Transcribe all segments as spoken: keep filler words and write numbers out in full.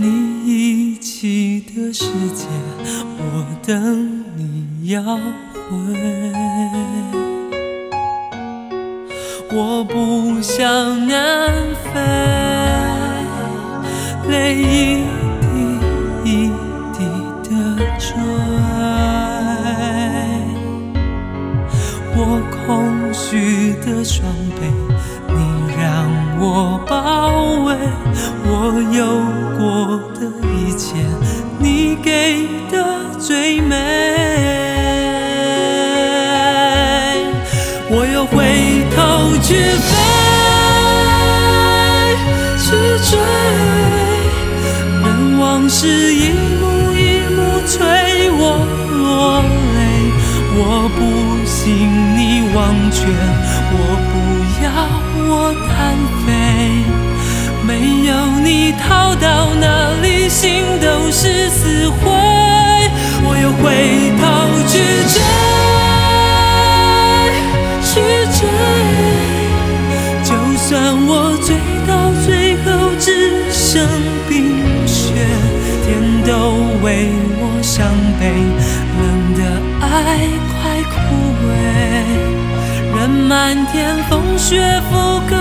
你遗弃的世界，我等你要回。我不想南飞，泪一滴一滴的坠。我空虚的双臂，你让我包围。我有过的一切，你给的最美。我又回头去飞，去追，任往事一幕一幕催我落泪。我不信你忘却，我不要我单飞。没有你逃到哪里，心都是死灰。我又回头去追，去追，就算我追到最后只剩冰雪，天都为我伤悲，冷的爱快枯萎，任漫天风雪覆盖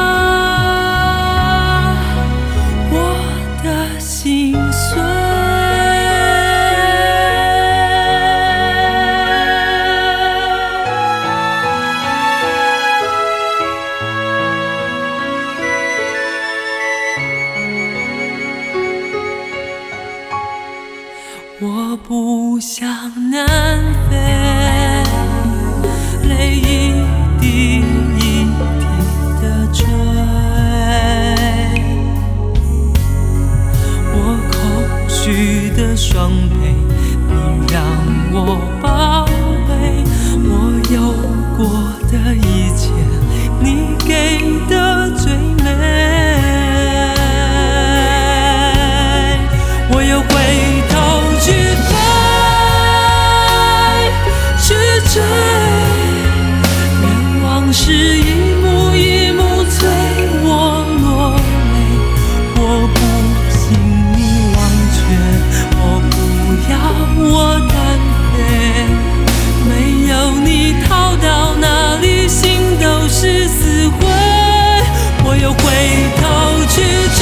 我的心碎。我不想南飞，泪一滴一滴的坠。我空虚的双臂，你让我包围。我有过的一切，你给的最美。我又回头去飞，去追，任往事一幕一幕催我落泪。我不信你忘却，我不要我单飞。没有你逃到哪里，心都是死灰。我又回头去追，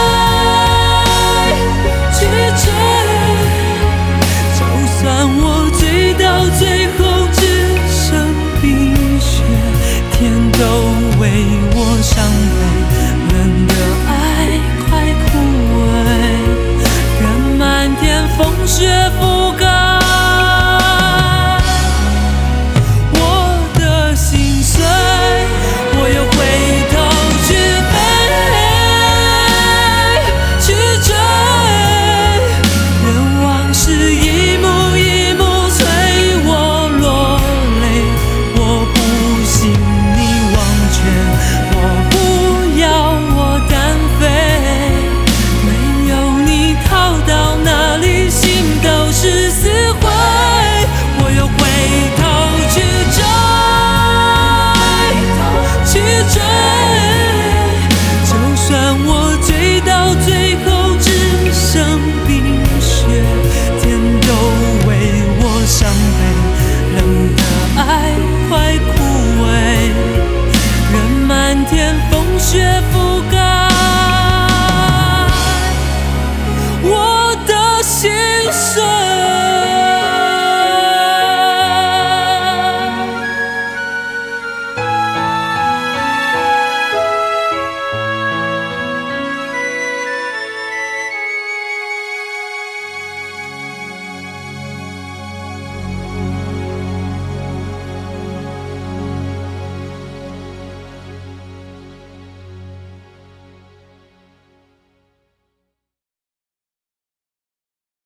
去追，就算我追到最后只剩冰雪，天都为我伤悲，冷的爱快枯萎，任漫天风雪覆